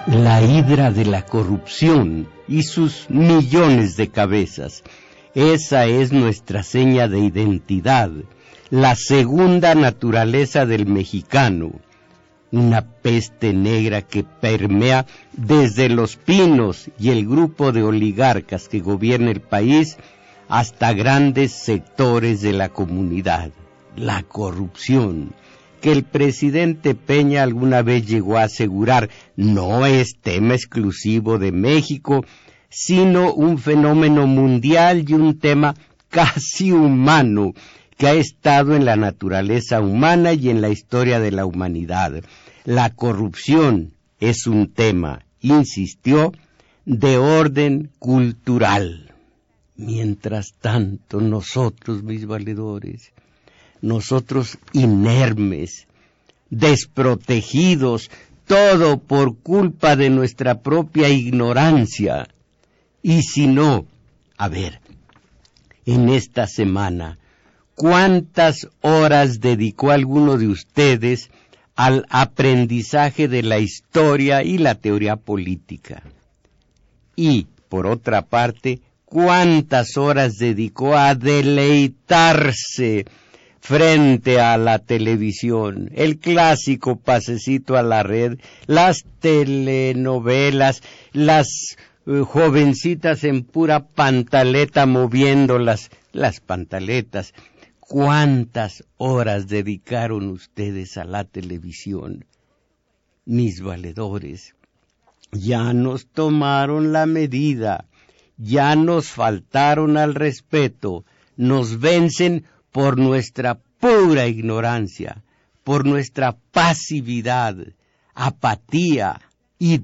La hidra de la corrupción y sus millones de cabezas. Esa es nuestra seña de identidad, la segunda naturaleza del mexicano. Una peste negra que permea desde Los Pinos y el grupo de oligarcas que gobierna el país hasta grandes sectores de la comunidad. La corrupción, que el presidente Peña alguna vez llegó a asegurar, no es tema exclusivo de México, sino un fenómeno mundial y un tema casi humano, que ha estado en la naturaleza humana y en la historia de la humanidad. La corrupción es un tema, insistió, de orden cultural. Mientras tanto, nosotros, mis valedores, nosotros inermes, desprotegidos, todo por culpa de nuestra propia ignorancia. Y si no, a ver, en esta semana, ¿cuántas horas dedicó alguno de ustedes al aprendizaje de la historia y la teoría política? Y, por otra parte, ¿cuántas horas dedicó a deleitarse frente a la televisión, el clásico pasecito a la red, las telenovelas, las jovencitas en pura pantaleta moviendo las pantaletas? ¿Cuántas horas dedicaron ustedes a la televisión? Mis valedores, ya nos tomaron la medida, ya nos faltaron al respeto, nos vencen por nuestra pura ignorancia, por nuestra pasividad, apatía y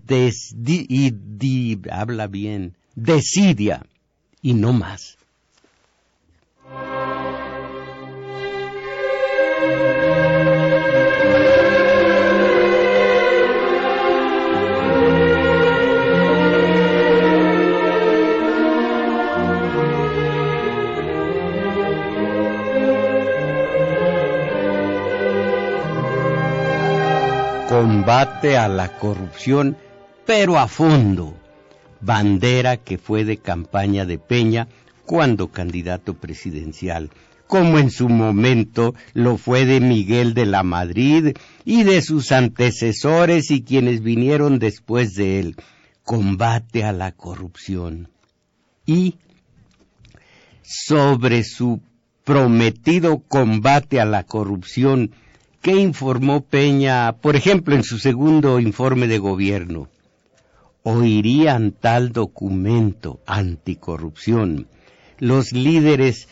desidia, y no más. Combate a la corrupción, pero a fondo. Bandera que fue de campaña de Peña cuando candidato presidencial, como en su momento lo fue de Miguel de la Madrid y de sus antecesores y quienes vinieron después de él. Combate a la corrupción. Y sobre su prometido combate a la corrupción, ¿qué informó Peña, por ejemplo, en su segundo informe de gobierno? Oirían tal documento anticorrupción los líderes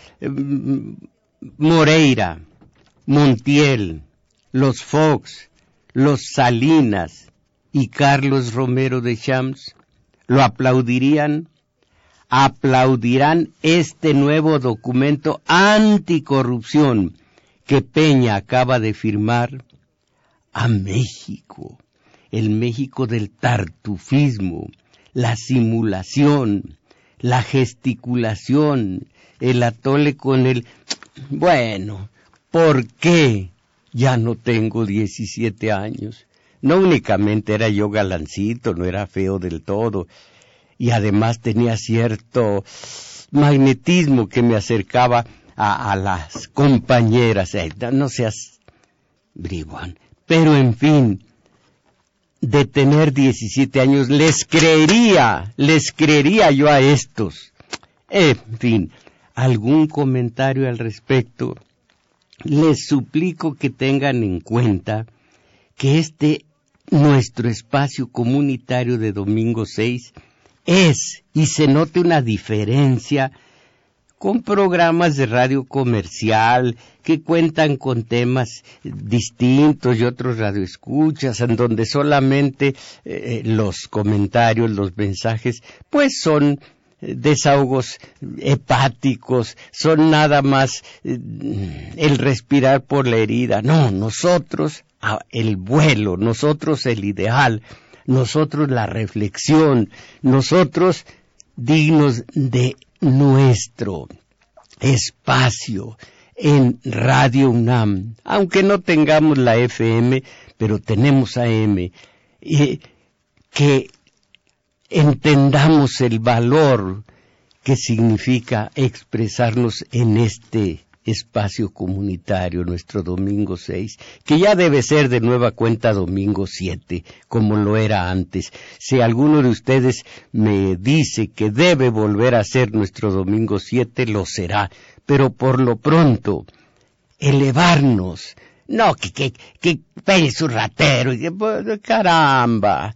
Moreira, Montiel, los Fox, los Salinas y Carlos Romero de Champs. ¿Lo aplaudirían? ¿Aplaudirán este nuevo documento anticorrupción que Peña acaba de firmar? A México, el México del tartufismo, la simulación, la gesticulación, el atole con el... Bueno, ¿por qué ya no tengo 17 años? No únicamente era yo galancito, no era feo del todo, y además tenía cierto magnetismo que me acercaba a las compañeras. No seas bribón. Pero en fin, de tener 17 años, les creería yo a estos. En fin, algún comentario al respecto. Les suplico que tengan en cuenta que nuestro espacio comunitario de domingo 6 es, y se note una diferencia con programas de radio comercial que cuentan con temas distintos y otros radioescuchas, en donde solamente los comentarios, los mensajes, pues son desahogos hepáticos, son nada más el respirar por la herida. No, nosotros el vuelo, nosotros el ideal, nosotros la reflexión, nosotros dignos de nuestro espacio en Radio UNAM, aunque no tengamos la FM, pero tenemos AM, que entendamos el valor que significa expresarnos en este espacio comunitario, nuestro domingo 6, que ya debe ser de nueva cuenta domingo 7, como lo era antes. Si alguno de ustedes me dice que debe volver a ser nuestro domingo 7, lo será, pero por lo pronto, elevarnos. No, que pegue un ratero, caramba.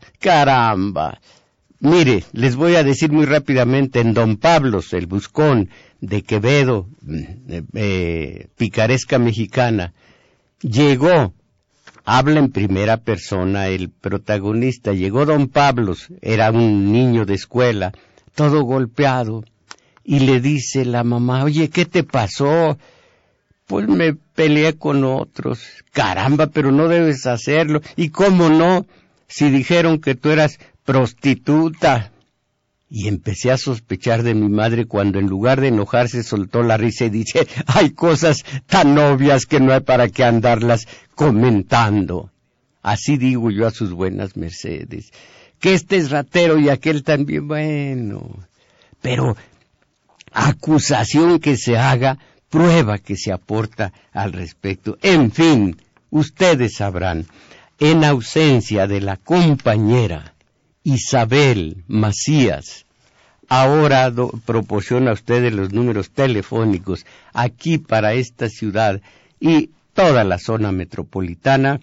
Mire, les voy a decir muy rápidamente, en Don Pablos, el Buscón, de Quevedo, picaresca mexicana, llegó, habla en primera persona el protagonista, llegó Don Pablos, era un niño de escuela, todo golpeado, y le dice la mamá, oye, ¿qué te pasó? Pues me peleé con otros. Caramba, pero no debes hacerlo. ¿Y cómo no? Si dijeron que tú eras prostituta. Y empecé a sospechar de mi madre cuando en lugar de enojarse soltó la risa y dice, hay cosas tan obvias que no hay para qué andarlas comentando. Así digo yo a sus buenas mercedes. Que este es ratero y aquel también, bueno. Pero acusación que se haga, prueba que se aporta al respecto. En fin, ustedes sabrán, en ausencia de la compañera Isabel Macías, ahora proporciona a ustedes los números telefónicos aquí para esta ciudad y toda la zona metropolitana,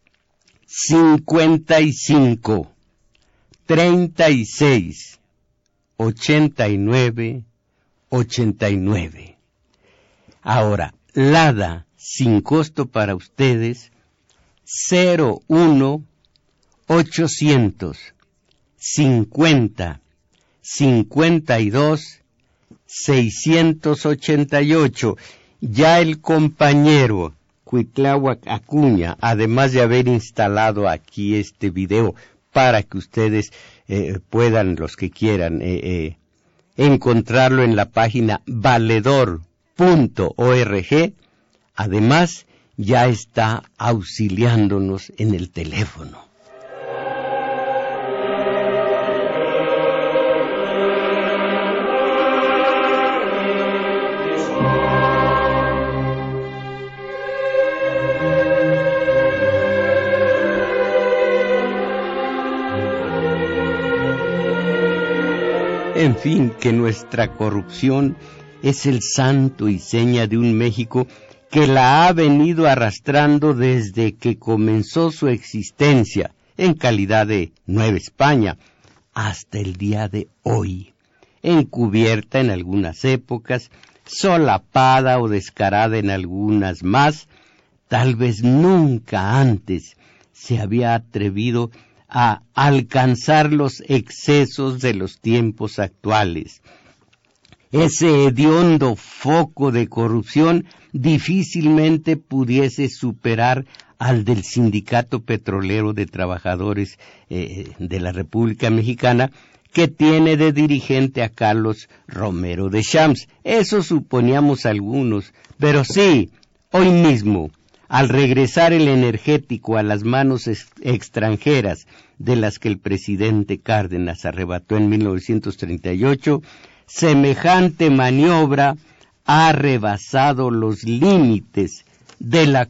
55 36 89 89. Ahora, Lada, sin costo para ustedes, 01 800 50 52 688. Ya el compañero Cuitláhuac Acuña, además de haber instalado aquí este video para que ustedes puedan, los que quieran, encontrarlo en la página valedor.org, además ya está auxiliándonos en el teléfono. En fin, que nuestra corrupción es el santo y seña de un México que la ha venido arrastrando desde que comenzó su existencia en calidad de Nueva España hasta el día de hoy, encubierta en algunas épocas, solapada o descarada en algunas más. Tal vez nunca antes se había atrevido a alcanzar los excesos de los tiempos actuales. Ese hediondo foco de corrupción difícilmente pudiese superar al del Sindicato Petrolero de Trabajadores de la República Mexicana, que tiene de dirigente a Carlos Romero de Champs. Eso suponíamos algunos, pero sí, hoy mismo, al regresar el energético a las manos extranjeras de las que el presidente Cárdenas arrebató en 1938, semejante maniobra ha rebasado los límites de la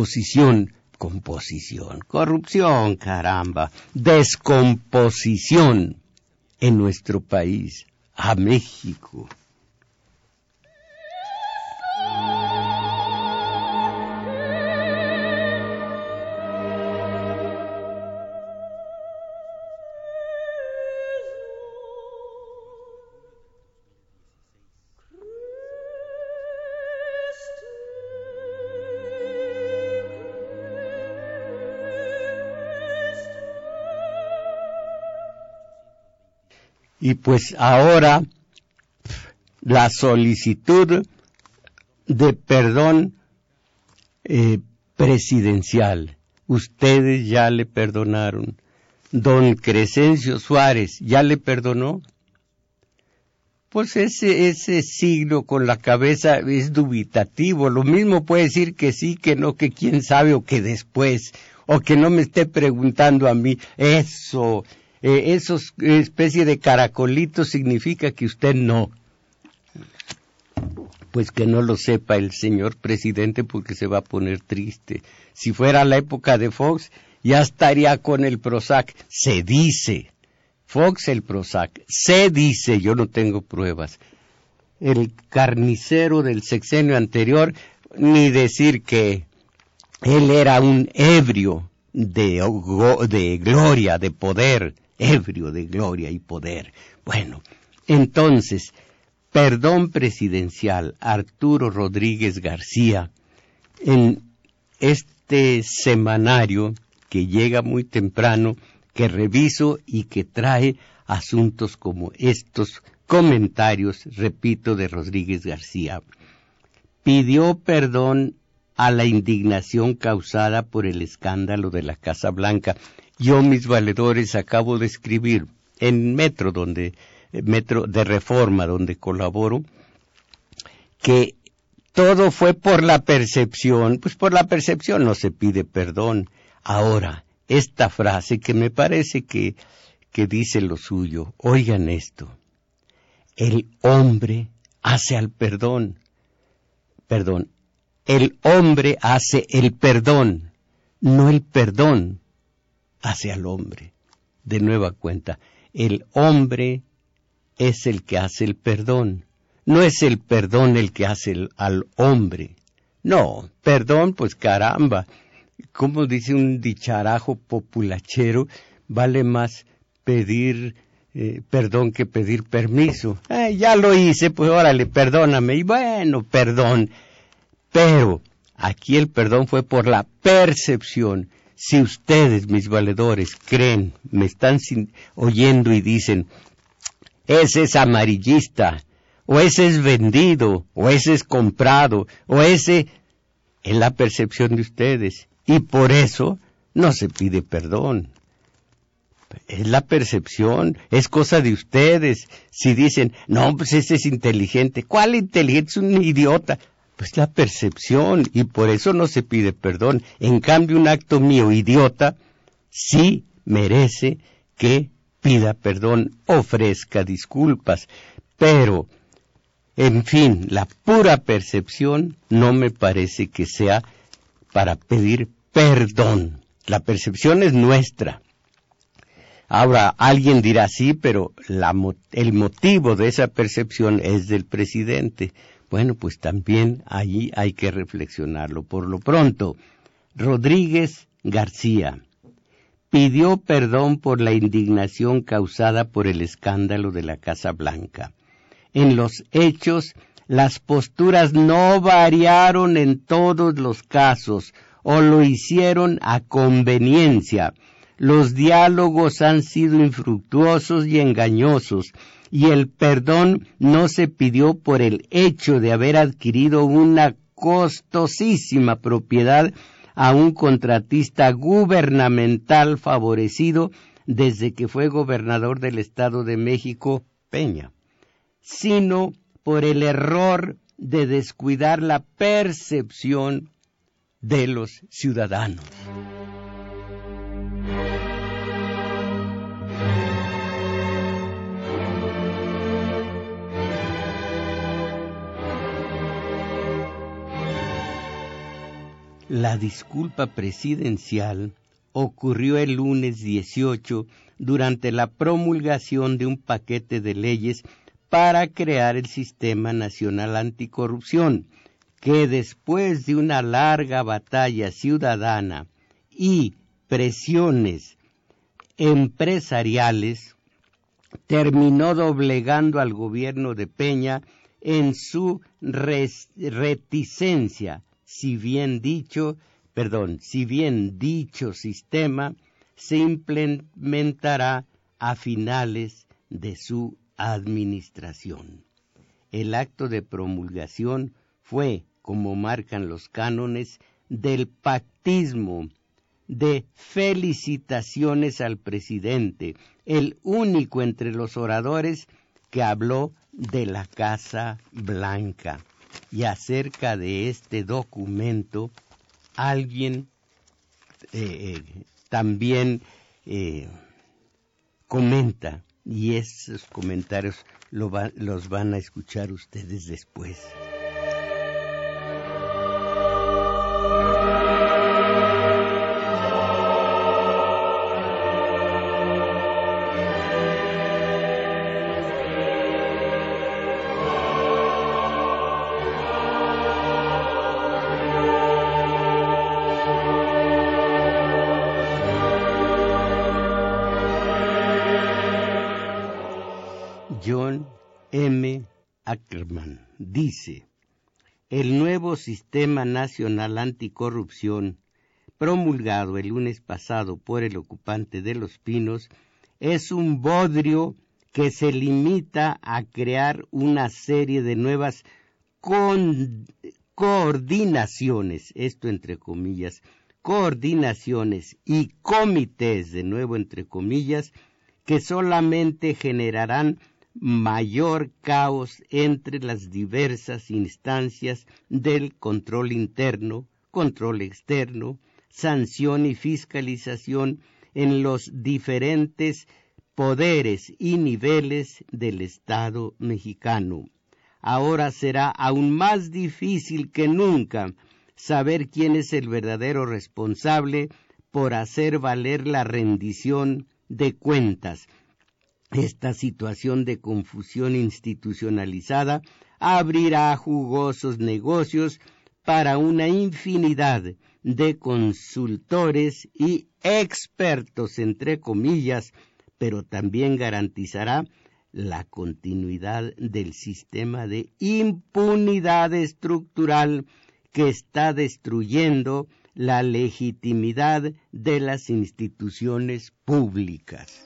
corrupción, caramba, descomposición en nuestro país, a México. Y pues ahora la solicitud de perdón presidencial. Ustedes ya le perdonaron. Don Crescencio Suárez ya le perdonó. Pues ese signo con la cabeza es dubitativo. Lo mismo puede decir que sí, que no, que quién sabe, o que después, o que no me esté preguntando a mí. Eso Esos especie de caracolitos significa que usted no. Pues que no lo sepa el señor presidente porque se va a poner triste. Si fuera la época de Fox, ya estaría con el Prozac. Se dice. Fox el Prozac. Se dice, yo no tengo pruebas. El carnicero del sexenio anterior, ni decir que él era un ebrio de gloria, de poder. Ebrio de gloria y poder. Bueno, entonces, perdón presidencial, Arturo Rodríguez García, en este semanario que llega muy temprano, que reviso y que trae asuntos como estos comentarios, repito, de Rodríguez García. Pidió perdón a la indignación causada por el escándalo de la Casa Blanca. Yo, mis valedores, acabo de escribir en Metro de Reforma, donde colaboro, que todo fue por la percepción. Pues por la percepción no se pide perdón. Ahora, esta frase que me parece que dice lo suyo, oigan esto, el hombre hace al perdón, el hombre hace el perdón, no el perdón hace al hombre. De nueva cuenta, el hombre es el que hace el perdón, no es el perdón el que hace al hombre. No, perdón, pues caramba, como dice un dicharajo populachero, vale más pedir perdón que pedir permiso. Ya lo hice, pues órale, perdóname, y bueno, perdón. Pero aquí el perdón fue por la percepción. Si ustedes, mis valedores, creen, me están oyendo y dicen, ese es amarillista, o ese es vendido, o ese es comprado, o ese es la percepción de ustedes. Y por eso no se pide perdón. Es la percepción, es cosa de ustedes. Si dicen, no, pues ese es inteligente. ¿Cuál inteligente? Es un idiota. Pues la percepción, y por eso no se pide perdón. En cambio, un acto mío idiota sí merece que pida perdón, ofrezca disculpas. Pero, en fin, la pura percepción no me parece que sea para pedir perdón. La percepción es nuestra. Ahora, alguien dirá sí, pero el motivo de esa percepción es del presidente. Bueno, pues también allí hay que reflexionarlo. Por lo pronto, Rodríguez García pidió perdón por la indignación causada por el escándalo de la Casa Blanca. En los hechos, las posturas no variaron en todos los casos, o lo hicieron a conveniencia. Los diálogos han sido infructuosos y engañosos, y el perdón no se pidió por el hecho de haber adquirido una costosísima propiedad a un contratista gubernamental favorecido desde que fue gobernador del Estado de México, Peña, sino por el error de descuidar la percepción de los ciudadanos. La disculpa presidencial ocurrió el lunes 18 durante la promulgación de un paquete de leyes para crear el Sistema Nacional Anticorrupción, que después de una larga batalla ciudadana y presiones empresariales, terminó doblegando al gobierno de Peña en su reticencia. Si bien dicho sistema se implementará a finales de su administración. El acto de promulgación fue, como marcan los cánones, del pactismo, de felicitaciones al presidente, el único entre los oradores que habló de la Casa Blanca. Y acerca de este documento, alguien también comenta, y esos comentarios los van a escuchar ustedes después. John M. Ackerman dice: el nuevo Sistema Nacional Anticorrupción, promulgado el lunes pasado por el ocupante de Los Pinos, es un bodrio que se limita a crear una serie de nuevas coordinaciones, esto entre comillas, coordinaciones y comités, de nuevo entre comillas, que solamente generarán mayor caos entre las diversas instancias del control interno, control externo, sanción y fiscalización en los diferentes poderes y niveles del Estado mexicano. Ahora será aún más difícil que nunca saber quién es el verdadero responsable por hacer valer la rendición de cuentas. Esta situación de confusión institucionalizada abrirá jugosos negocios para una infinidad de consultores y expertos, entre comillas, pero también garantizará la continuidad del sistema de impunidad estructural que está destruyendo la legitimidad de las instituciones públicas.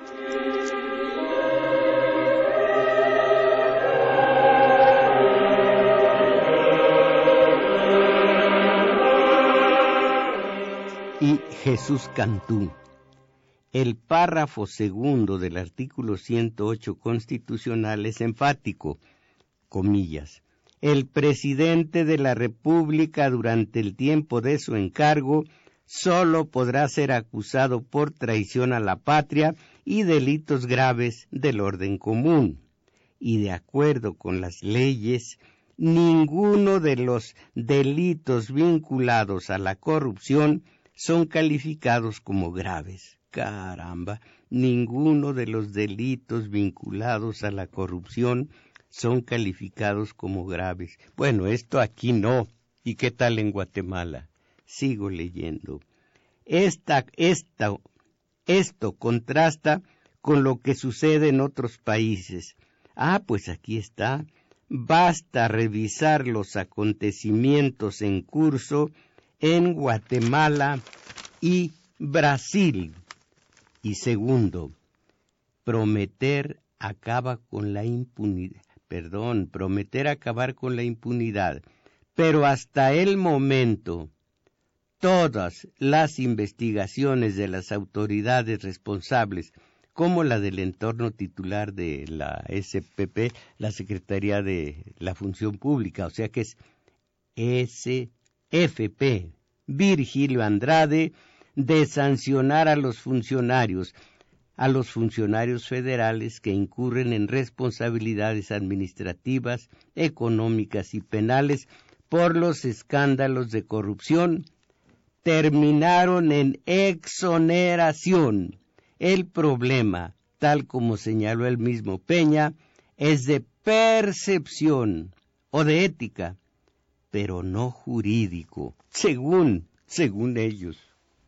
Y Jesús Cantú: el párrafo segundo del artículo 108 constitucional es enfático, comillas: el presidente de la República durante el tiempo de su encargo solo podrá ser acusado por traición a la patria y delitos graves del orden común. Y de acuerdo con las leyes, ninguno de los delitos vinculados a la corrupción son calificados como graves. Caramba, ninguno de los delitos vinculados a la corrupción son calificados como graves. Bueno, esto aquí no. ¿Y qué tal en Guatemala? Sigo leyendo. Esto contrasta con lo que sucede en otros países. Pues aquí está. Basta revisar los acontecimientos en curso en Guatemala y Brasil. Y segundo, prometer acabar con la impunidad, pero hasta el momento todas las investigaciones de las autoridades responsables, como la del entorno titular de la SPP, la Secretaría de la Función Pública, o sea que es SFP, Virgilio Andrade, de sancionar a los funcionarios federales que incurren en responsabilidades administrativas, económicas y penales por los escándalos de corrupción, terminaron en exoneración. El problema, tal como señaló el mismo Peña, es de percepción o de ética, pero no jurídico, según ellos.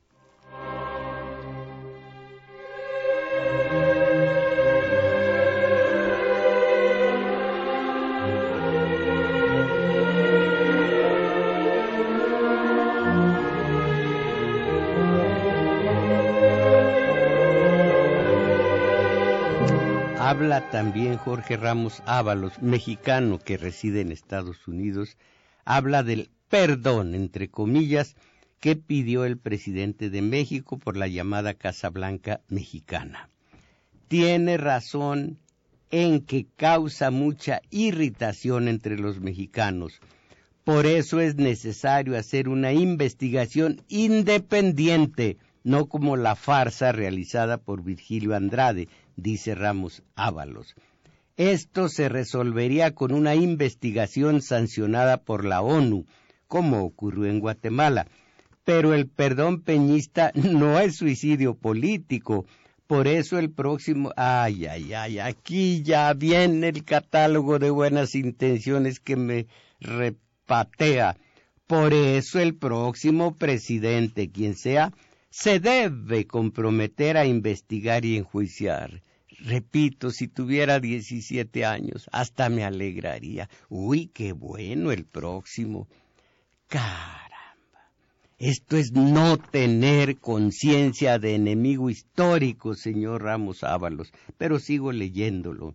Habla también Jorge Ramos Ábalos, mexicano que reside en Estados Unidos, habla del perdón, entre comillas, que pidió el presidente de México por la llamada Casa Blanca mexicana. Tiene razón en que causa mucha irritación entre los mexicanos. Por eso es necesario hacer una investigación independiente no como la farsa realizada por Virgilio Andrade, dice Ramos Ábalos. Esto se resolvería con una investigación sancionada por la ONU, como ocurrió en Guatemala. Pero el perdón peñista no es suicidio político. Por eso el próximo... aquí ya viene el catálogo de buenas intenciones que me repatea. Por eso el próximo presidente, quien sea, se debe comprometer a investigar y enjuiciar. Repito, si tuviera 17 años, hasta me alegraría. Uy, qué bueno el próximo. Caramba, esto es no tener conciencia de enemigo histórico, señor Ramos Ábalos, pero sigo leyéndolo.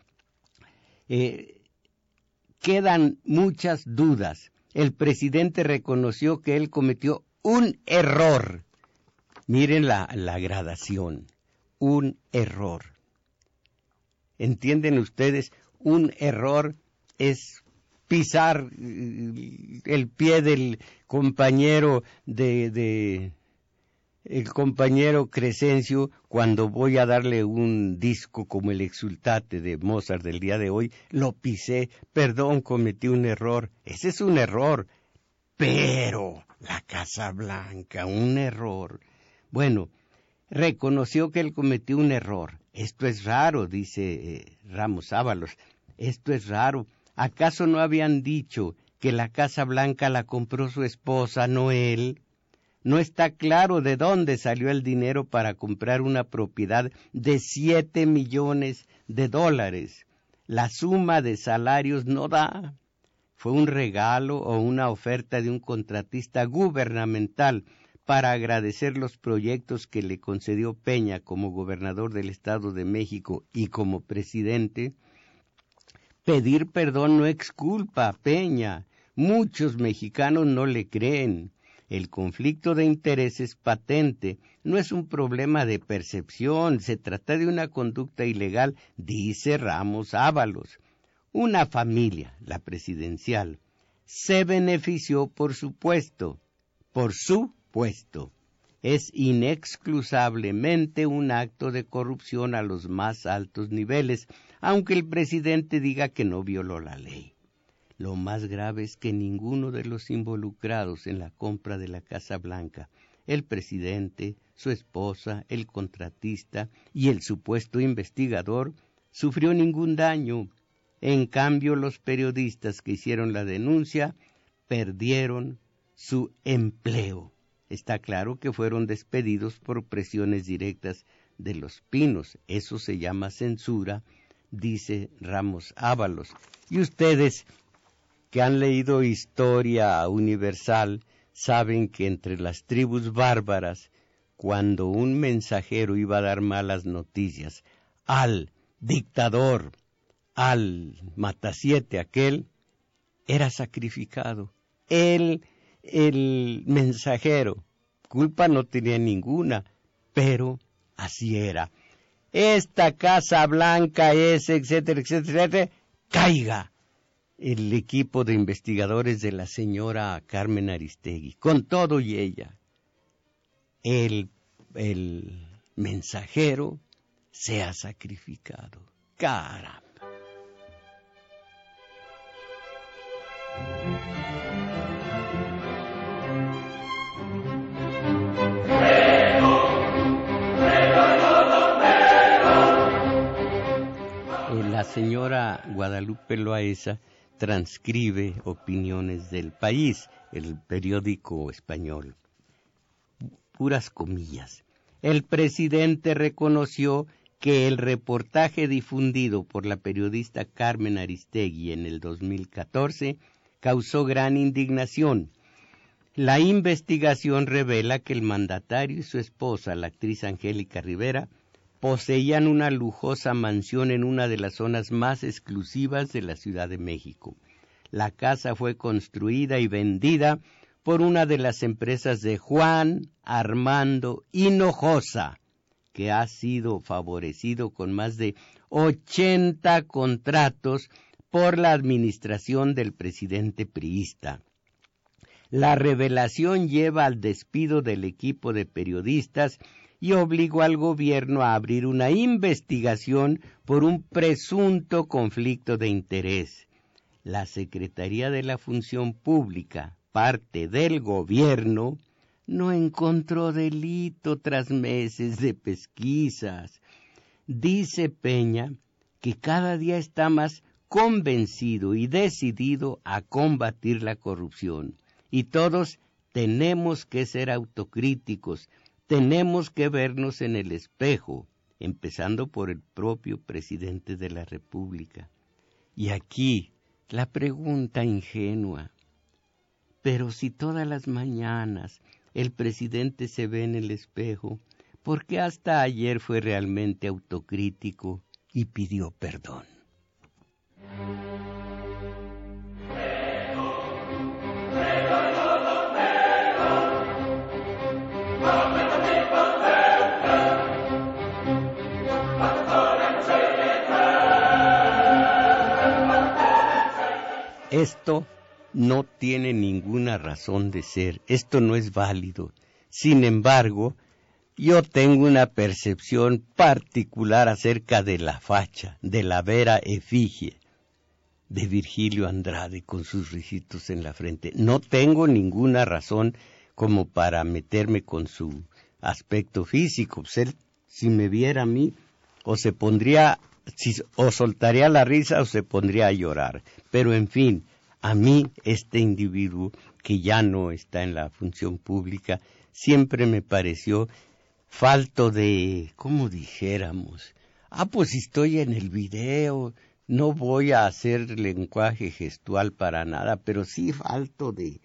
Quedan muchas dudas. El presidente reconoció que él cometió un error. Miren la gradación, un error. ¿Entienden ustedes? Un error es pisar el pie del compañero el compañero Crescencio cuando voy a darle un disco como el Exultate de Mozart del día de hoy, lo pisé, perdón, cometí un error. Ese es un error. Pero la Casa Blanca, un error. Bueno, reconoció que él cometió un error. Esto es raro, dice Ramos Ábalos. Esto es raro. ¿Acaso no habían dicho que la Casa Blanca la compró su esposa, no él? No está claro de dónde salió el dinero para comprar una propiedad de $7 millones. La suma de salarios no da. Fue un regalo o una oferta de un contratista gubernamental para agradecer los proyectos que le concedió Peña como gobernador del Estado de México y como presidente. Pedir perdón no exculpa a Peña. Muchos mexicanos no le creen. El conflicto de intereses patente no es un problema de percepción, se trata de una conducta ilegal, dice Ramos Ábalos. Una familia, la presidencial, se benefició por su puesto. Es inexcusablemente un acto de corrupción a los más altos niveles, aunque el presidente diga que no violó la ley. Lo más grave es que ninguno de los involucrados en la compra de la Casa Blanca, el presidente, su esposa, el contratista y el supuesto investigador, sufrió ningún daño. En cambio, los periodistas que hicieron la denuncia perdieron su empleo. Está claro que fueron despedidos por presiones directas de Los Pinos. Eso se llama censura, dice Ramos Ábalos. Y ustedes que han leído historia universal saben que entre las tribus bárbaras, cuando un mensajero iba a dar malas noticias al dictador, al matasiete aquel, era sacrificado. El mensajero, culpa no tenía ninguna, pero así era. Esta Casa Blanca es, etcétera, etcétera, etcétera, caiga. El equipo de investigadores de la señora Carmen Aristegui, con todo y ella, el mensajero se ha sacrificado. Caramba. La señora Guadalupe Loaesa transcribe Opiniones del País, el periódico español. Puras comillas. El presidente reconoció que el reportaje difundido por la periodista Carmen Aristegui en el 2014 causó gran indignación. La investigación revela que el mandatario y su esposa, la actriz Angélica Rivera, poseían una lujosa mansión en una de las zonas más exclusivas de la Ciudad de México. La casa fue construida y vendida por una de las empresas de Juan Armando Hinojosa, que ha sido favorecido con más de 80 contratos por la administración del presidente priista. La revelación lleva al despido del equipo de periodistas y obligó al gobierno a abrir una investigación por un presunto conflicto de interés. La Secretaría de la Función Pública, parte del gobierno, no encontró delito tras meses de pesquisas. Dice Peña que cada día está más convencido y decidido a combatir la corrupción. Y todos tenemos que ser autocríticos, tenemos que vernos en el espejo, empezando por el propio presidente de la República. Y aquí la pregunta ingenua, pero si todas las mañanas el presidente se ve en el espejo, ¿por qué hasta ayer fue realmente autocrítico y pidió perdón? Esto no tiene ninguna razón de ser, esto no es válido. Sin embargo, yo tengo una percepción particular acerca de la facha, de la vera efigie de Virgilio Andrade con sus risitos en la frente. No tengo ninguna razón como para meterme con su aspecto físico. Pues él, si me viera a mí, o soltaría la risa o se pondría a llorar. Pero en fin, a mí este individuo que ya no está en la función pública siempre me pareció falto de, ¿cómo dijéramos? Pues estoy en el video, no voy a hacer lenguaje gestual para nada, pero sí falto de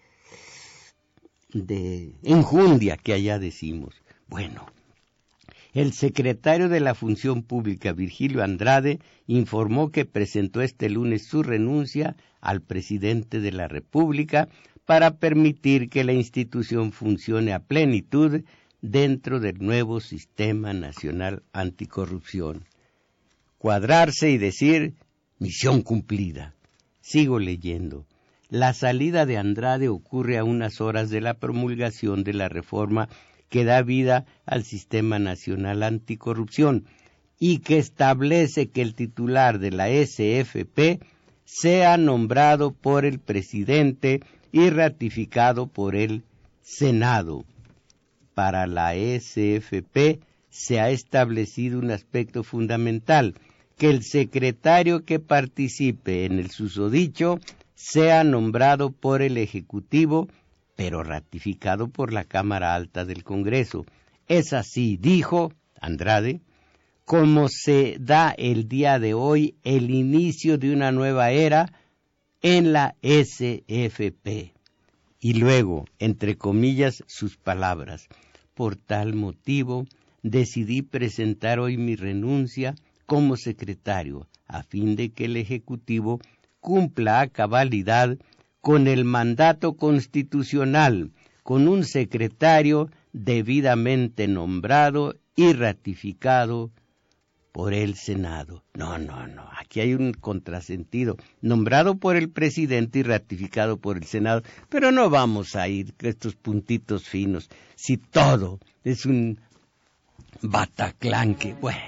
enjundia, que allá decimos. Bueno, el secretario de la Función Pública, Virgilio Andrade, informó que presentó este lunes su renuncia al presidente de la República para permitir que la institución funcione a plenitud dentro del nuevo Sistema Nacional Anticorrupción. Cuadrarse y decir, misión cumplida. Sigo leyendo. La salida de Andrade ocurre a unas horas de la promulgación de la reforma que da vida al Sistema Nacional Anticorrupción y que establece que el titular de la SFP sea nombrado por el presidente y ratificado por el Senado. Para la SFP se ha establecido un aspecto fundamental, que el secretario que participe en el susodicho sea nombrado por el Ejecutivo, pero ratificado por la Cámara Alta del Congreso. Es así, dijo Andrade, como se da el día de hoy el inicio de una nueva era en la SFP. Y luego, entre comillas, sus palabras, por tal motivo decidí presentar hoy mi renuncia como secretario, a fin de que el Ejecutivo cumpla a cabalidad con el mandato constitucional, con un secretario debidamente nombrado y ratificado por el Senado. No, aquí hay un contrasentido, nombrado por el presidente y ratificado por el Senado, pero no vamos a ir con estos puntitos finos, si todo es un bataclán que, bueno.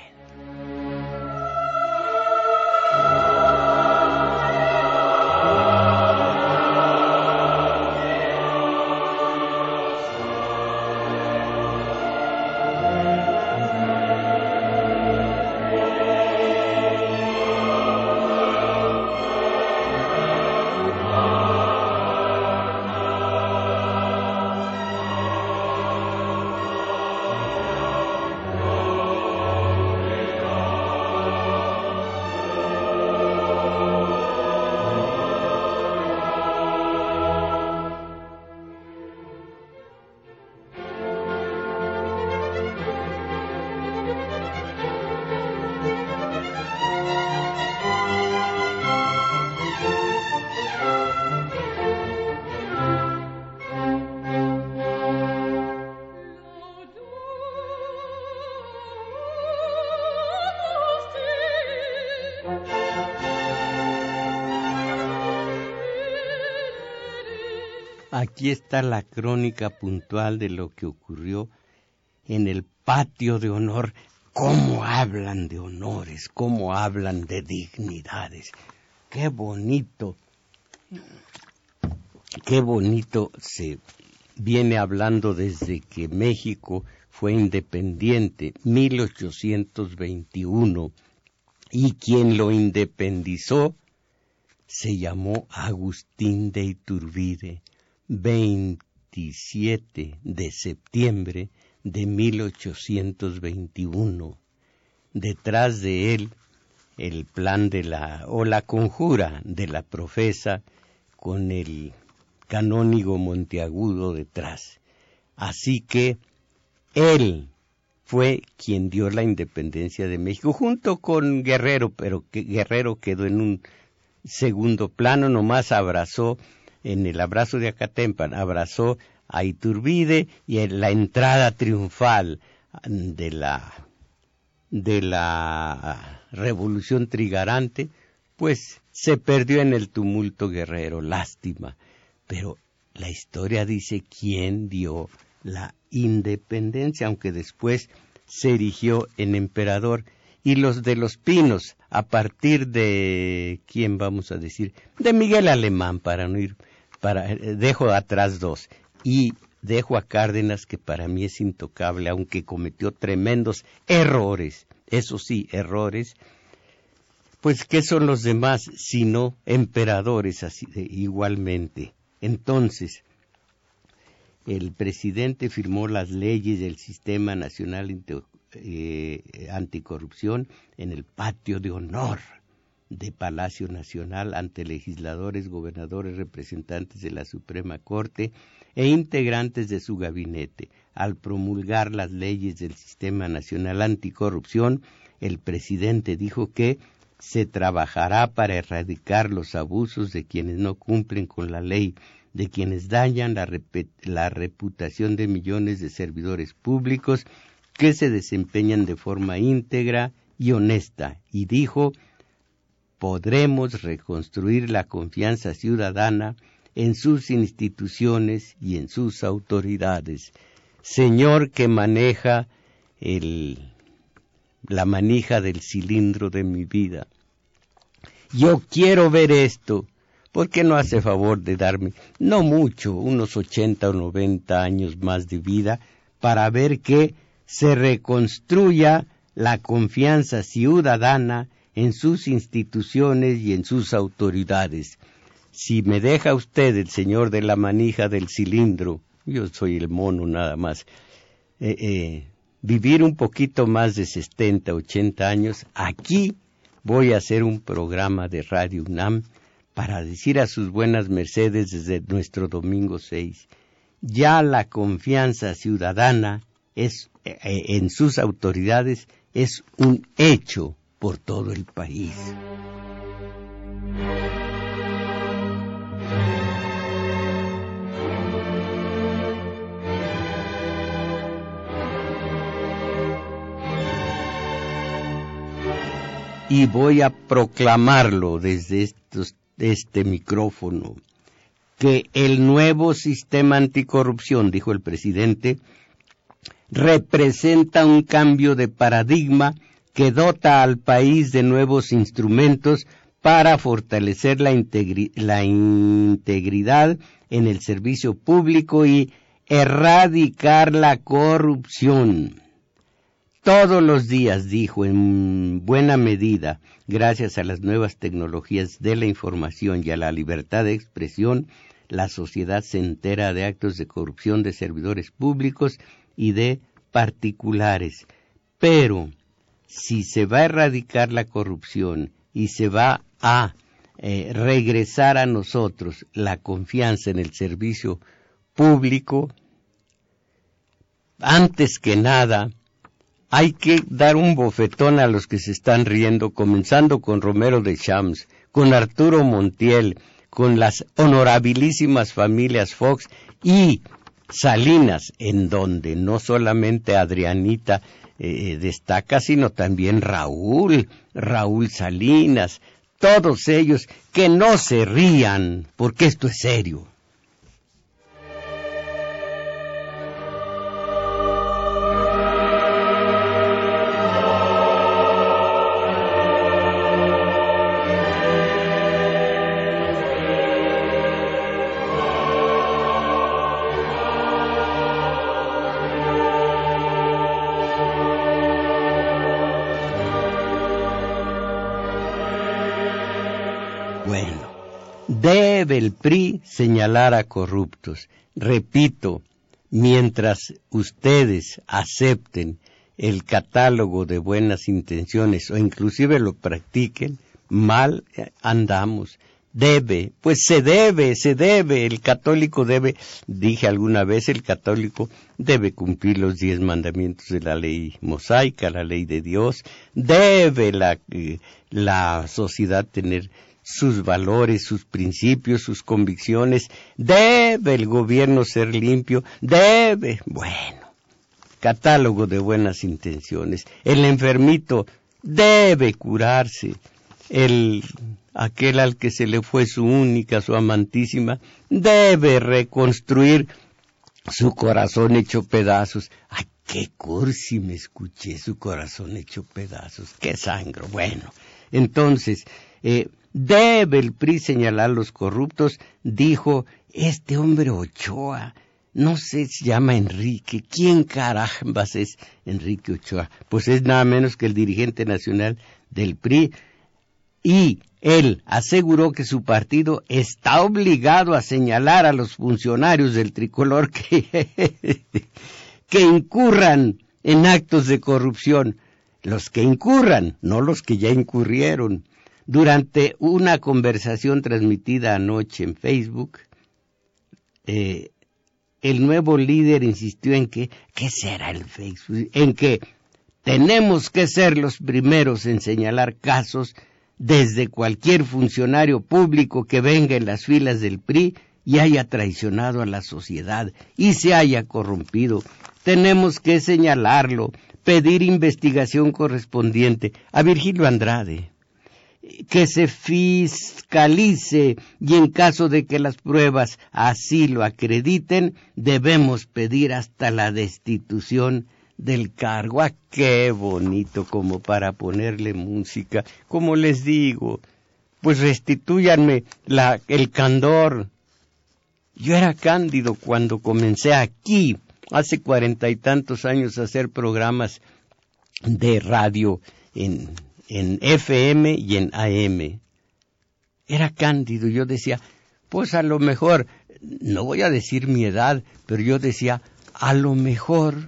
Aquí está la crónica puntual de lo que ocurrió en el patio de honor. ¿Cómo hablan de honores? ¿Cómo hablan de dignidades? ¡Qué bonito! ¡Qué bonito se viene hablando desde que México fue independiente, 1821, y quien lo independizó se llamó Agustín de Iturbide, 27 de septiembre de 1821. Detrás de él, el plan de la conjura de la profesa con el canónigo Monteagudo detrás. Así que él fue quien dio la independencia de México, junto con Guerrero, pero que Guerrero quedó en un segundo plano, nomás abrazó, en el abrazo de Acatempan, abrazó a Iturbide, y en la entrada triunfal de la Revolución Trigarante, pues se perdió en el tumulto guerrero, lástima. Pero la historia dice quién dio la independencia, aunque después se erigió en emperador. Y los de los Pinos, a partir de, ¿quién vamos a decir? De Miguel Alemán, para no ir, dejo atrás dos. Y dejo a Cárdenas, que para mí es intocable, aunque cometió tremendos errores, eso sí, errores. Pues, ¿qué son los demás sino emperadores así igualmente? Entonces, el presidente firmó las leyes del Sistema Nacional Anticorrupción en el patio de honor de Palacio Nacional ante legisladores, gobernadores, representantes de la Suprema Corte e integrantes de su gabinete. Al promulgar las leyes del Sistema Nacional Anticorrupción, el presidente dijo que se trabajará para erradicar los abusos de quienes no cumplen con la ley, de quienes dañan la reputación de millones de servidores públicos que se desempeñan de forma íntegra y honesta. Y dijo, podremos reconstruir la confianza ciudadana en sus instituciones y en sus autoridades. Señor que maneja la manija del cilindro de mi vida, yo quiero ver esto. ¿Por qué no hace favor de darme, no mucho, unos 80 o 90 años más de vida, para ver que se reconstruya la confianza ciudadana en sus instituciones y en sus autoridades? Si me deja usted, el señor de la manija del cilindro, yo soy el mono nada más, vivir un poquito más de 70, 80 años, aquí voy a hacer un programa de Radio UNAM para decir a sus buenas mercedes desde nuestro domingo 6, ya la confianza ciudadana en sus autoridades es un hecho por todo el país. Y voy a proclamarlo desde este micrófono, que el nuevo sistema anticorrupción, dijo el presidente, representa un cambio de paradigma que dota al país de nuevos instrumentos para fortalecer la integridad en el servicio público y erradicar la corrupción. Todos los días, dijo, en buena medida, gracias a las nuevas tecnologías de la información y a la libertad de expresión, la sociedad se entera de actos de corrupción de servidores públicos y de particulares. Pero, si se va a erradicar la corrupción y se va a regresar a nosotros la confianza en el servicio público, antes que nada, hay que dar un bofetón a los que se están riendo, comenzando con Romero de Champs, con Arturo Montiel, con las honorabilísimas familias Fox y Salinas, en donde no solamente Adrianita destaca, sino también Raúl Salinas, todos ellos, que no se rían, porque esto es serio. Debe el PRI señalar a corruptos. Repito, mientras ustedes acepten el catálogo de buenas intenciones o inclusive lo practiquen, mal andamos. Se debe, el católico debe, dije alguna vez, el católico debe cumplir los 10 mandamientos de la ley mosaica, la ley de Dios, debe la sociedad tener sus valores, sus principios, sus convicciones, debe el gobierno ser limpio, catálogo de buenas intenciones. El enfermito debe curarse, aquel al que se le fue su única, su amantísima, debe reconstruir su corazón hecho pedazos. ¡Ay, qué cursi me escuché! Su corazón hecho pedazos. ¡Qué sangro! Bueno, entonces, debe el PRI señalar a los corruptos, dijo este hombre Ochoa. No sé, se llama Enrique. ¿Quién carambas es Enrique Ochoa? Pues es nada menos que el dirigente nacional del PRI. Y él aseguró que su partido está obligado a señalar a los funcionarios del tricolor que incurran en actos de corrupción. Los que incurran, no los que ya incurrieron. Durante una conversación transmitida anoche en Facebook, el nuevo líder insistió en ¿qué será el Facebook? En que tenemos que ser los primeros en señalar casos desde cualquier funcionario público que venga en las filas del PRI y haya traicionado a la sociedad y se haya corrompido. Tenemos que señalarlo, pedir investigación correspondiente. A Virgilio Andrade, que se fiscalice y en caso de que las pruebas así lo acrediten, debemos pedir hasta la destitución del cargo. ¡Ah, qué bonito! Como para ponerle música. Como les digo, pues restitúyanme el candor. Yo era cándido cuando comencé aquí, hace 40 y tantos años, a hacer programas de radio en FM y en AM. Era cándido, yo decía, pues a lo mejor, no voy a decir mi edad, pero yo decía, a lo mejor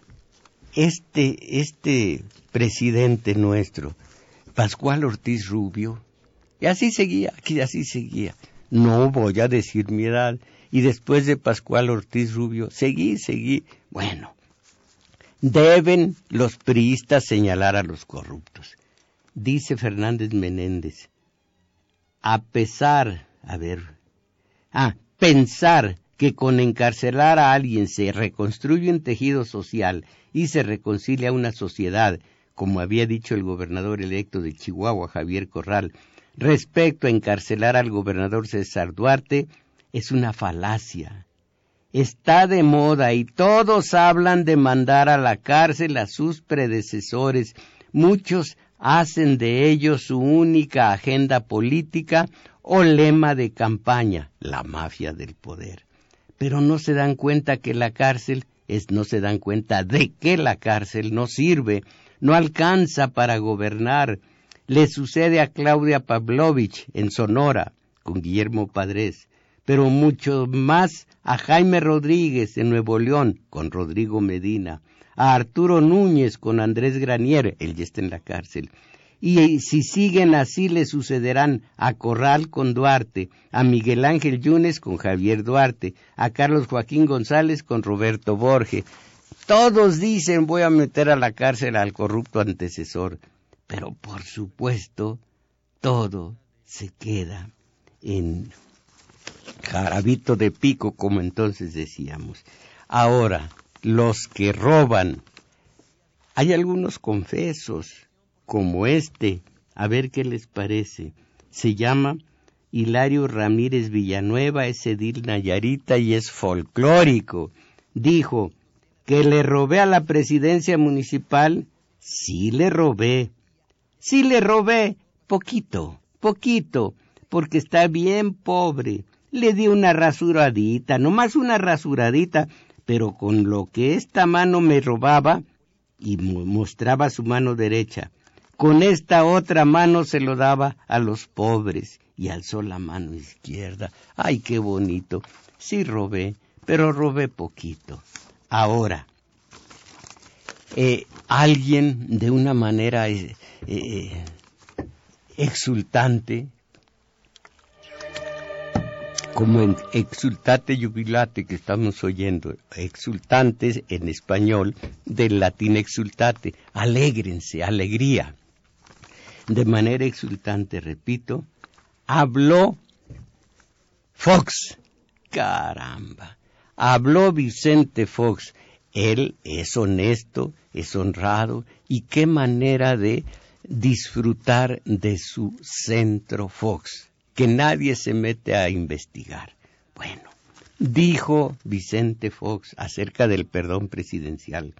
este presidente nuestro, Pascual Ortiz Rubio, y así seguía. No voy a decir mi edad, y después de Pascual Ortiz Rubio, seguí. Bueno, deben los priistas señalar a los corruptos. Dice Fernández Menéndez, pensar que con encarcelar a alguien se reconstruye un tejido social y se reconcilia una sociedad, como había dicho el gobernador electo de Chihuahua, Javier Corral, respecto a encarcelar al gobernador César Duarte, es una falacia. Está de moda y todos hablan de mandar a la cárcel a sus predecesores. Muchos hacen de ello su única agenda política o lema de campaña, la mafia del poder. Pero no se dan cuenta que no se dan cuenta de que la cárcel no sirve, no alcanza para gobernar. Le sucede a Claudia Pavlovich en Sonora, con Guillermo Padres, pero mucho más a Jaime Rodríguez en Nuevo León, con Rodrigo Medina, a Arturo Núñez con Andrés Granier, él ya está en la cárcel. Y si siguen así le sucederán a Corral con Duarte, a Miguel Ángel Yunes con Javier Duarte, a Carlos Joaquín González con Roberto Borge. Todos dicen voy a meter a la cárcel al corrupto antecesor, pero por supuesto todo se queda en jarabito de pico, como entonces decíamos. Ahora, los que roban, hay algunos confesos, como a ver qué les parece. Se llama Hilario Ramírez Villanueva, es edil Nayarita y es folclórico. Dijo que le robé a la presidencia municipal. Sí le robé, poquito, porque está bien pobre. Le di una rasuradita, nomás una rasuradita, pero con lo que esta mano me robaba, y mostraba su mano derecha, con esta otra mano se lo daba a los pobres, y alzó la mano izquierda. ¡Ay, qué bonito! Sí robé, pero robé poquito. Ahora, alguien de una manera exultante, como en exultate jubilate que estamos oyendo, exultantes en español, del latín exultate, alégrense, alegría. De manera exultante, repito, habló Fox, caramba, habló Vicente Fox. Él es honesto, es honrado, y qué manera de disfrutar de su centro Fox, que nadie se mete a investigar. Bueno, dijo Vicente Fox acerca del perdón presidencial: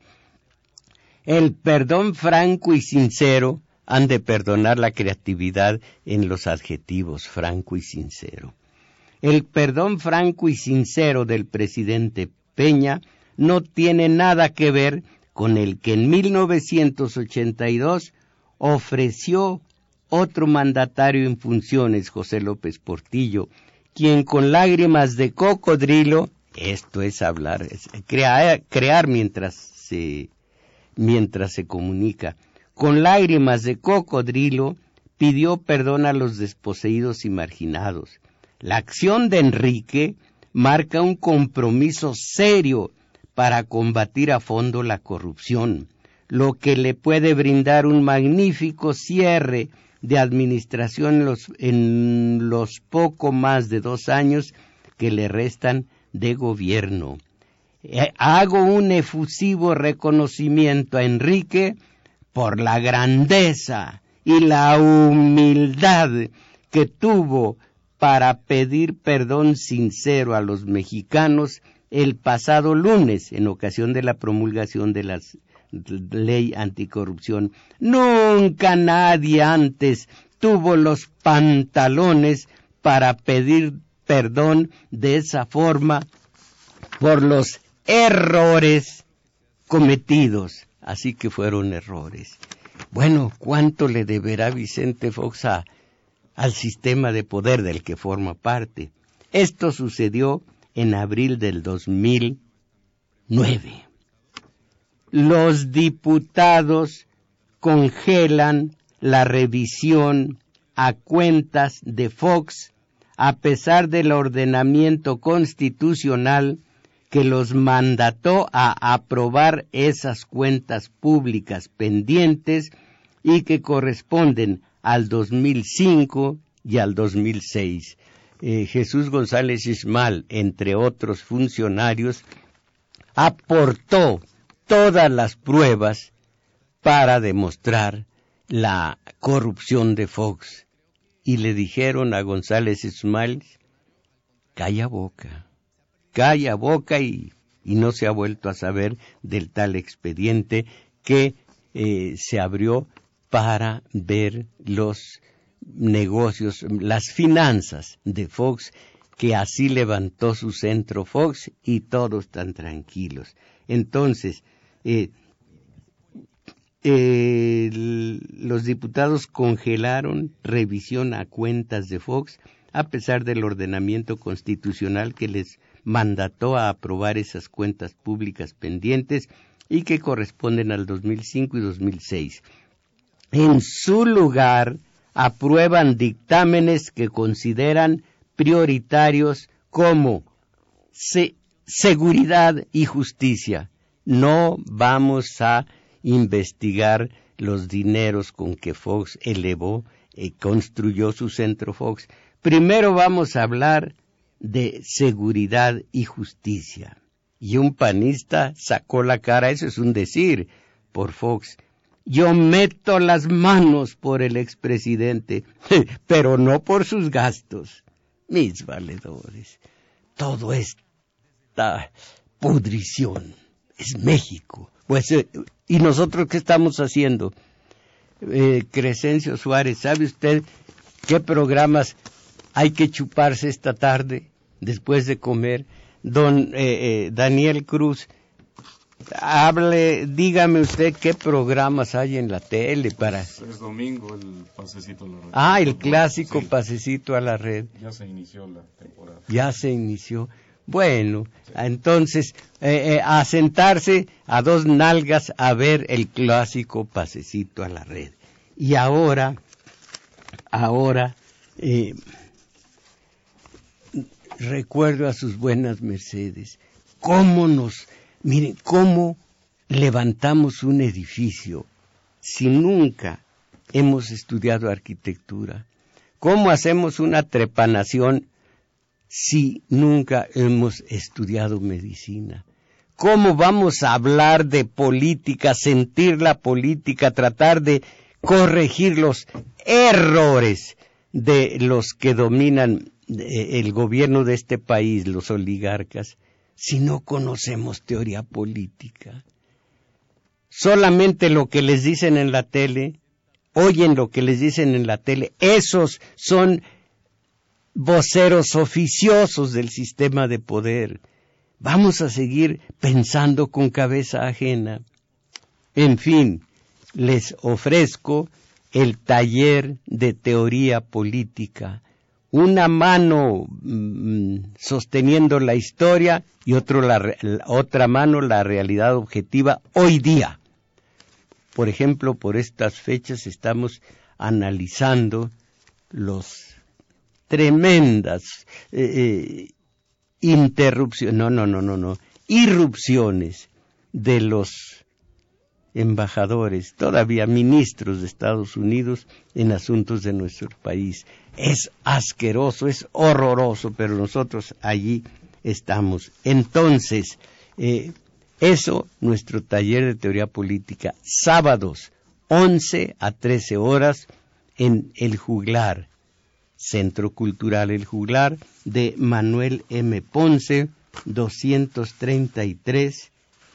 el perdón franco y sincero, han de perdonar la creatividad en los adjetivos franco y sincero. El perdón franco y sincero del presidente Peña no tiene nada que ver con el que en 1982 ofreció otro mandatario en funciones, José López Portillo, quien con lágrimas de cocodrilo, esto es hablar, es crear mientras se comunica, con lágrimas de cocodrilo pidió perdón a los desposeídos y marginados. La acción de Enrique marca un compromiso serio para combatir a fondo la corrupción, lo que le puede brindar un magnífico cierre de administración en los poco más de 2 años que le restan de gobierno. Hago un efusivo reconocimiento a Enrique por la grandeza y la humildad que tuvo para pedir perdón sincero a los mexicanos el pasado lunes, en ocasión de la promulgación de la ley anticorrupción. Nunca nadie antes tuvo los pantalones para pedir perdón de esa forma por los errores cometidos. Así que fueron errores. Bueno, ¿cuánto le deberá Vicente Fox al sistema de poder del que forma parte? Esto sucedió en abril del 2009. Los diputados congelan la revisión a cuentas de Fox a pesar del ordenamiento constitucional que los mandató a aprobar esas cuentas públicas pendientes y que corresponden al 2005 y al 2006. Jesús González Ismal, entre otros funcionarios, aportó todas las pruebas para demostrar la corrupción de Fox. Y le dijeron a González Ismal: calla boca, y no se ha vuelto a saber del tal expediente que se abrió para ver los negocios, las finanzas de Fox, que así levantó su centro Fox y todos tan tranquilos. Entonces, los diputados congelaron revisión a cuentas de Fox a pesar del ordenamiento constitucional que les mandató a aprobar esas cuentas públicas pendientes y que corresponden al 2005 y 2006. En su lugar, aprueban dictámenes que consideran prioritarios como seguridad y justicia. No vamos a investigar los dineros con que Fox elevó y construyó su centro Fox. Primero vamos a hablar de seguridad y justicia. Y un panista sacó la cara, eso es un decir, por Fox. Yo meto las manos por el expresidente, pero no por sus gastos. Mis valedores, todo esta pudrición es México. Pues, ¿y nosotros qué estamos haciendo? Crescencio Suárez, ¿sabe usted qué programas hay que chuparse esta tarde, después de comer? Don Daniel Cruz, dígame usted qué programas hay en la tele para... Es domingo el pasecito a la red. El clásico pasecito a la red. Ya se inició la temporada. Ya se inició. Bueno, entonces, a sentarse a dos nalgas a ver el clásico pasecito a la red. Y ahora, recuerdo a sus buenas mercedes, miren, cómo levantamos un edificio si nunca hemos estudiado arquitectura, cómo hacemos una trepanación si nunca hemos estudiado medicina, cómo vamos a hablar de política, sentir la política, tratar de corregir los errores de los que dominan el gobierno de este país, los oligarcas, si no conocemos teoría política. Solamente lo que les dicen en la tele, oyen lo que les dicen en la tele, esos son voceros oficiosos del sistema de poder. Vamos a seguir pensando con cabeza ajena. En fin, les ofrezco el taller de teoría política, una mano sosteniendo la historia y otra mano la realidad objetiva hoy día. Por ejemplo, por estas fechas estamos analizando los tremendas irrupciones de los embajadores, todavía ministros de Estados Unidos en asuntos de nuestro país. Es asqueroso, es horroroso, pero nosotros allí estamos. Entonces, nuestro taller de teoría política, sábados, 11 a 13 horas, en El Juglar, Centro Cultural El Juglar, de Manuel M. Ponce, 233,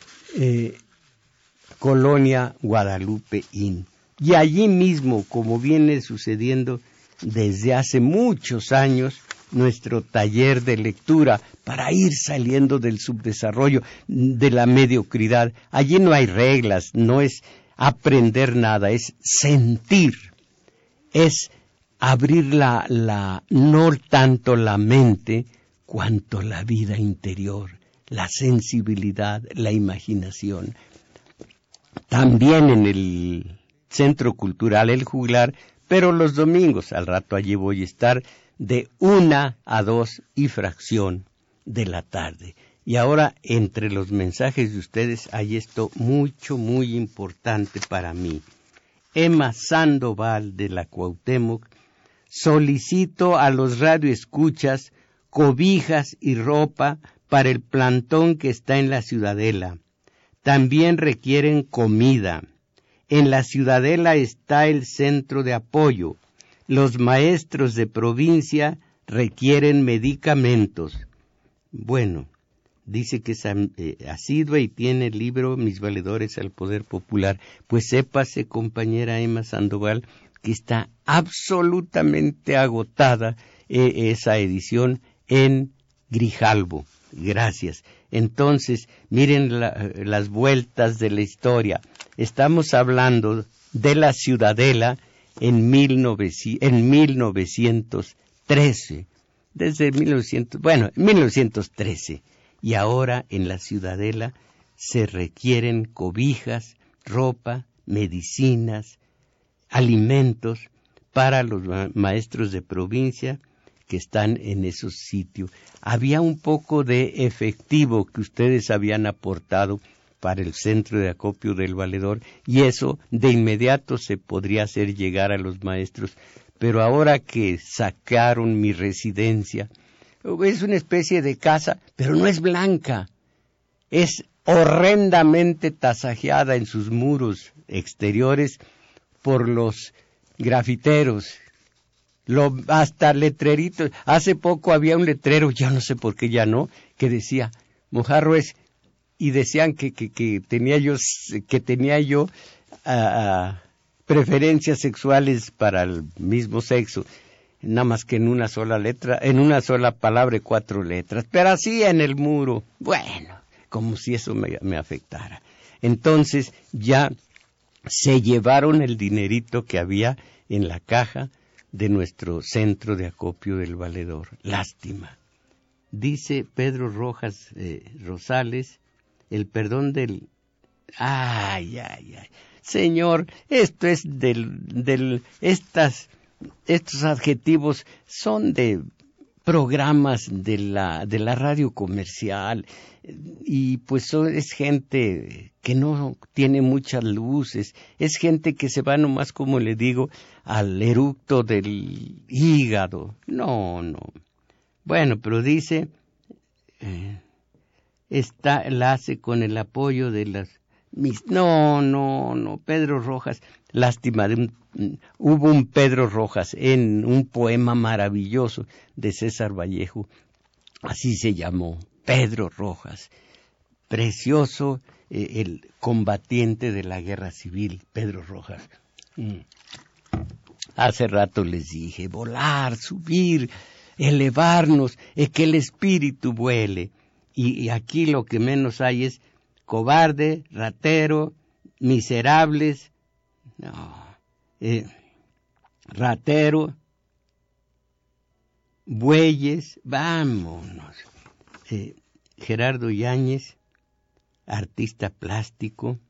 Colonia Guadalupe Inn. Y allí mismo, como viene sucediendo desde hace muchos años, nuestro taller de lectura para ir saliendo del subdesarrollo, de la mediocridad. Allí no hay reglas, no es aprender nada, es sentir, es abrir no tanto la mente, cuanto la vida interior, la sensibilidad, la imaginación. También en el Centro Cultural El Juglar, pero los domingos, al rato allí voy a estar, de 1 a 2 y fracción de la tarde. Y ahora, entre los mensajes de ustedes, hay esto muy importante para mí. Emma Sandoval, de la Cuauhtémoc: solicito a los radioescuchas cobijas y ropa para el plantón que está en la Ciudadela. También requieren comida. En la Ciudadela está el centro de apoyo. Los maestros de provincia requieren medicamentos. Bueno, dice que es asidua y tiene el libro Mis Valedores al Poder Popular. Pues sépase, compañera Emma Sandoval, que está absolutamente agotada esa edición en Grijalbo. Gracias. Entonces, miren las vueltas de la historia. Estamos hablando de la Ciudadela en 1913, desde 1913. Y ahora en la Ciudadela se requieren cobijas, ropa, medicinas, alimentos para los maestros de provincia que están en esos sitios. Había un poco de efectivo que ustedes habían aportado para el centro de acopio del Valedor, y eso de inmediato se podría hacer llegar a los maestros. Pero ahora que sacaron mi residencia, es una especie de casa, pero no es blanca, es horrendamente tasajeada en sus muros exteriores por los grafiteros, hasta letreritos. Hace poco había un letrero, ya no sé por qué ya no, que decía Mojarro es, y decían que tenía yo preferencias sexuales para el mismo sexo, nada más que en una sola letra, en una sola palabra y 4 letras, pero así en el muro. Bueno, como si eso me afectara. Entonces ya se llevaron el dinerito que había en la caja de nuestro centro de acopio del Valedor. Lástima. Dice Pedro Rojas Rosales, el perdón del... Ay. Señor, esto es estos adjetivos son de programas de la radio comercial, y pues es gente que no tiene muchas luces, es gente que se va nomás, como le digo, al eructo del hígado. No. Bueno, pero dice, la hace con el apoyo de las... No, Pedro Rojas, lástima, hubo un Pedro Rojas en un poema maravilloso de César Vallejo, así se llamó, Pedro Rojas, precioso, el combatiente de la guerra civil, Pedro Rojas. Hace rato les dije, volar, subir, elevarnos, que el espíritu vuele, y aquí lo que menos hay es cobarde, ratero, miserables, ratero, bueyes, vámonos. Gerardo Yáñez, artista plástico,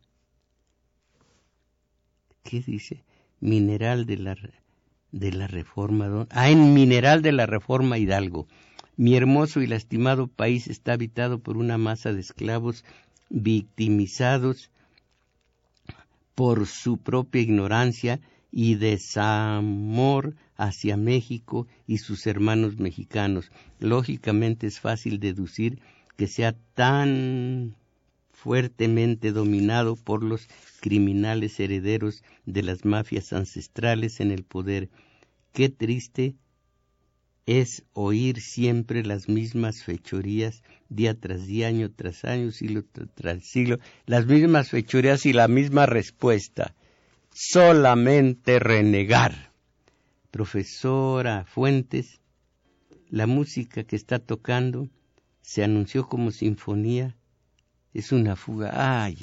¿qué dice? Mineral de la Reforma, en Mineral de la Reforma Hidalgo. Mi hermoso y lastimado país está habitado por una masa de esclavos victimizados por su propia ignorancia y desamor hacia México y sus hermanos mexicanos. Lógicamente es fácil deducir que sea tan fuertemente dominado por los criminales herederos de las mafias ancestrales en el poder. Qué triste es oír siempre las mismas fechorías, día tras día, año tras año, siglo tras siglo, las mismas fechorías y la misma respuesta: solamente renegar. Profesora Fuentes, la música que está tocando se anunció como sinfonía, es una fuga. Ay.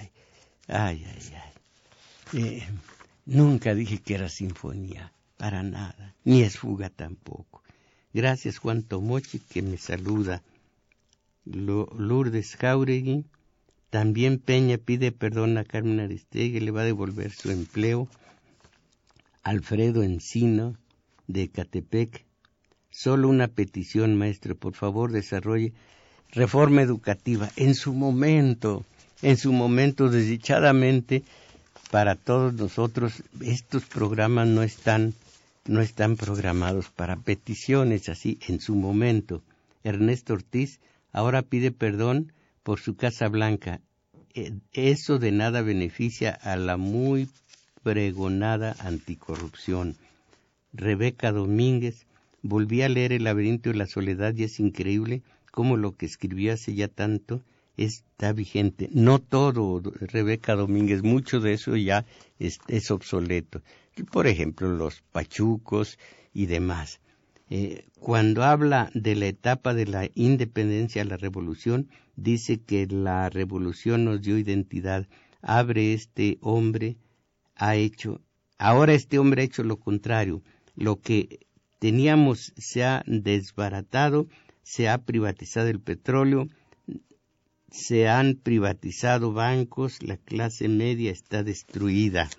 Nunca dije que era sinfonía, para nada, ni es fuga tampoco. Gracias, Juan Tomochi, que me saluda. Lourdes Jauregui, también Peña pide perdón a Carmen Aristegui, le va a devolver su empleo. Alfredo Encino, de Ecatepec, solo una petición, maestro, por favor desarrolle reforma educativa. En su momento, desdichadamente, para todos nosotros, estos programas no están programados para peticiones así. En su momento, Ernesto Ortiz ahora pide perdón por su Casa Blanca. Eso de nada beneficia a la muy pregonada anticorrupción. Rebeca Domínguez, volví a leer El laberinto de la soledad y es increíble cómo lo que escribió hace ya tanto está vigente. No todo, Rebeca Domínguez, mucho de eso ya es obsoleto. Por ejemplo, los pachucos y demás. Cuando habla de la etapa de la independencia a la revolución, dice que la revolución nos dio identidad. Ahora este hombre ha hecho lo contrario. Lo que teníamos se ha desbaratado, se ha privatizado el petróleo, se han privatizado bancos, la clase media está destruida.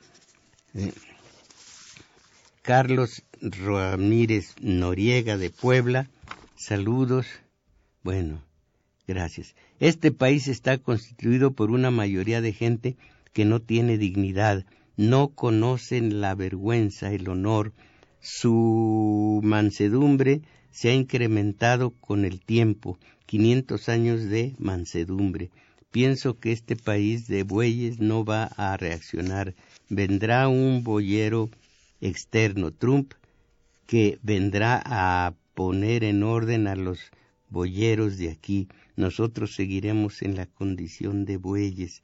Carlos Ramírez Noriega de Puebla, saludos. Bueno, gracias. Este país está constituido por una mayoría de gente que no tiene dignidad, no conocen la vergüenza, el honor. Su mansedumbre se ha incrementado con el tiempo, 500 años de mansedumbre. Pienso que este país de bueyes no va a reaccionar. Vendrá un boyero externo, Trump, que vendrá a poner en orden a los boyeros de aquí. Nosotros seguiremos en la condición de bueyes.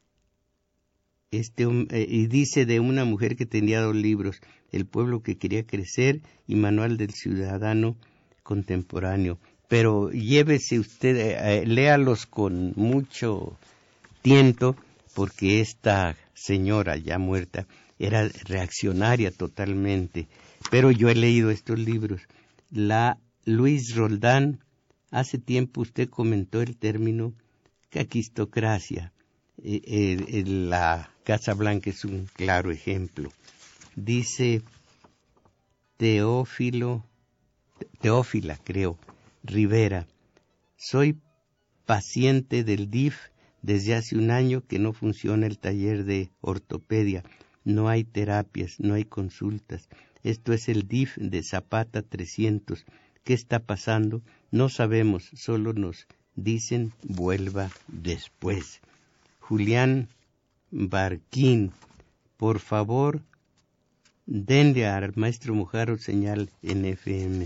Y dice de una mujer que tenía 2 libros, El pueblo que quería crecer y Manual del ciudadano contemporáneo. pero llévese usted, léalos con mucho tiento, porque esta señora ya muerta era reaccionaria totalmente. Pero yo he leído estos libros. Luis Roldán, hace tiempo usted comentó el término caquistocracia. La Casa Blanca es un claro ejemplo. Dice Teófila, creo, Rivera: soy paciente del DIF desde hace un año que no funciona el taller de ortopedia. No hay terapias, no hay consultas. Esto es el DIF de Zapata 300. ¿Qué está pasando? No sabemos, solo nos dicen vuelva después. Julián Barquín: por favor, denle al maestro Mujaro señal en FM.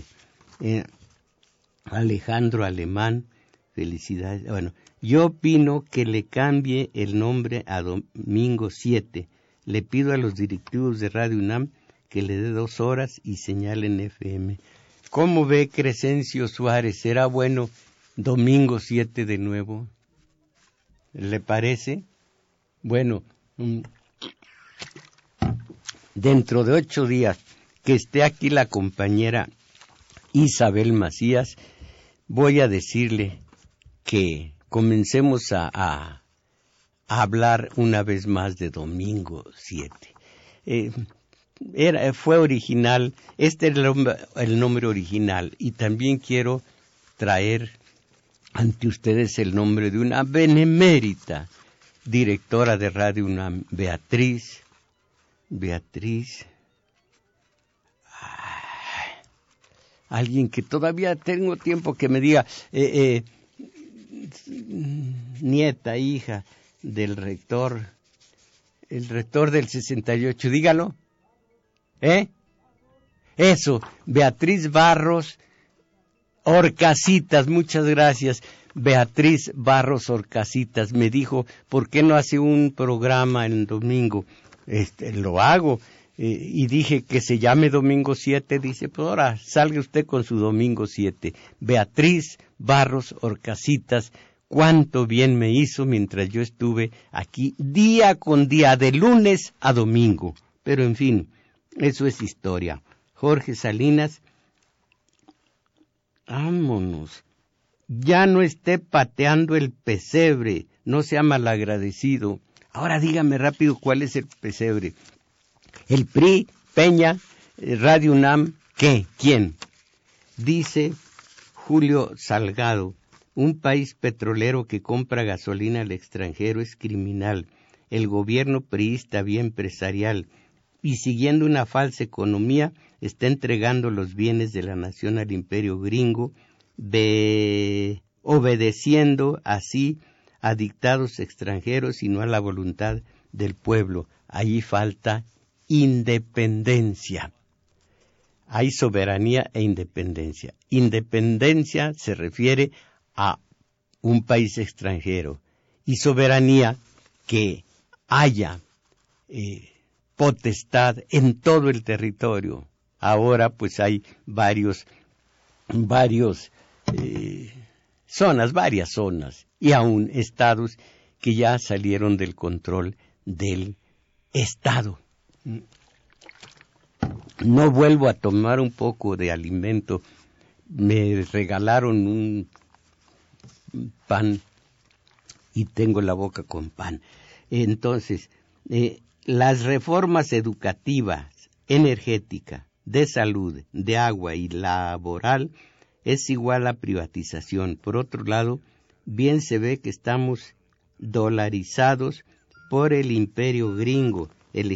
Alejandro Alemán, felicidades. Bueno, yo opino que le cambie el nombre a Domingo 7. Le pido a los directivos de Radio UNAM que le dé 2 horas y señal en FM. ¿Cómo ve Crescencio Suárez? ¿Será bueno Domingo 7 de nuevo? ¿Le parece? Bueno, dentro de 8 días que esté aquí la compañera Isabel Macías, voy a decirle que comencemos a hablar una vez más de Domingo 7. Fue original, este es el nombre original, y también quiero traer ante ustedes el nombre de una benemérita directora de Radio UNAM, Beatriz, alguien que todavía tengo tiempo que me diga, nieta, hija del rector, el rector del 68, dígalo. Eso, Beatriz Barros Orcasitas, muchas gracias. Beatriz Barros Orcasitas me dijo, ¿por qué no hace un programa el domingo? Lo hago. Y dije que se llame Domingo 7, dice, pues ahora salga usted con su Domingo 7. Beatriz Barros Orcasitas, cuánto bien me hizo mientras yo estuve aquí día con día, de lunes a domingo. Pero en fin, eso es historia. Jorge Salinas, vámonos. Ya no esté pateando el pesebre, no sea malagradecido. Ahora dígame rápido cuál es el pesebre. El PRI, Peña, Radio UNAM, ¿qué? ¿Quién? Dice Julio Salgado, un país petrolero que compra gasolina al extranjero es criminal. El gobierno priista vía empresarial y siguiendo una falsa economía está entregando los bienes de la nación al imperio gringo, obedeciendo así a dictados extranjeros y no a la voluntad del pueblo. Allí falta independencia. Hay soberanía e independencia. Independencia se refiere a un país extranjero y soberanía que haya potestad en todo el territorio. Ahora pues hay varias zonas y aún estados que ya salieron del control del Estado. No vuelvo a tomar un poco de alimento. Me regalaron un pan y tengo la boca con pan. Entonces, las reformas educativas, energética, de salud, de agua y laboral es igual a privatización. Por otro lado, bien se ve que estamos dolarizados por el imperio gringo.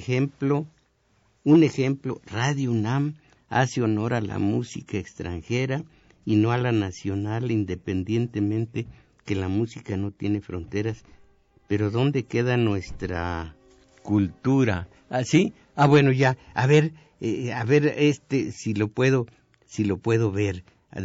Un ejemplo, Radio UNAM hace honor a la música extranjera y no a la nacional, independientemente que la música no tiene fronteras. Pero ¿dónde queda nuestra cultura? ¿Así? Bueno, ya, a ver, si lo puedo ver.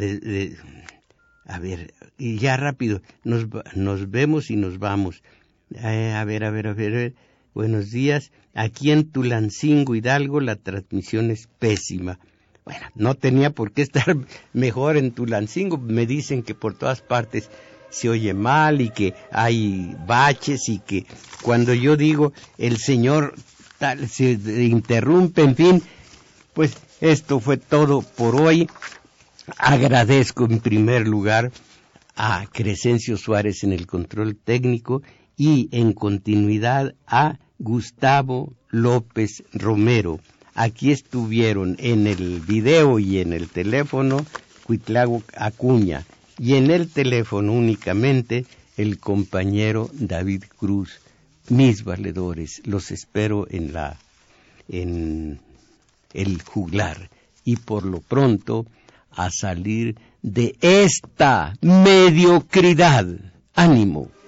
A ver, y ya rápido, nos vemos y nos vamos. A ver. Buenos días. Aquí en Tulancingo, Hidalgo, la transmisión es pésima. Bueno, no tenía por qué estar mejor en Tulancingo. Me dicen que por todas partes se oye mal y que hay baches y que cuando yo digo el señor tal se interrumpe, en fin, pues esto fue todo por hoy. Agradezco en primer lugar a Crescencio Suárez en el control técnico y en continuidad a Gustavo López Romero. Aquí estuvieron en el video y en el teléfono Cuitláhuac Acuña y en el teléfono únicamente el compañero David Cruz. Mis valedores, los espero en el juglar y por lo pronto a salir de esta mediocridad. ¡Ánimo!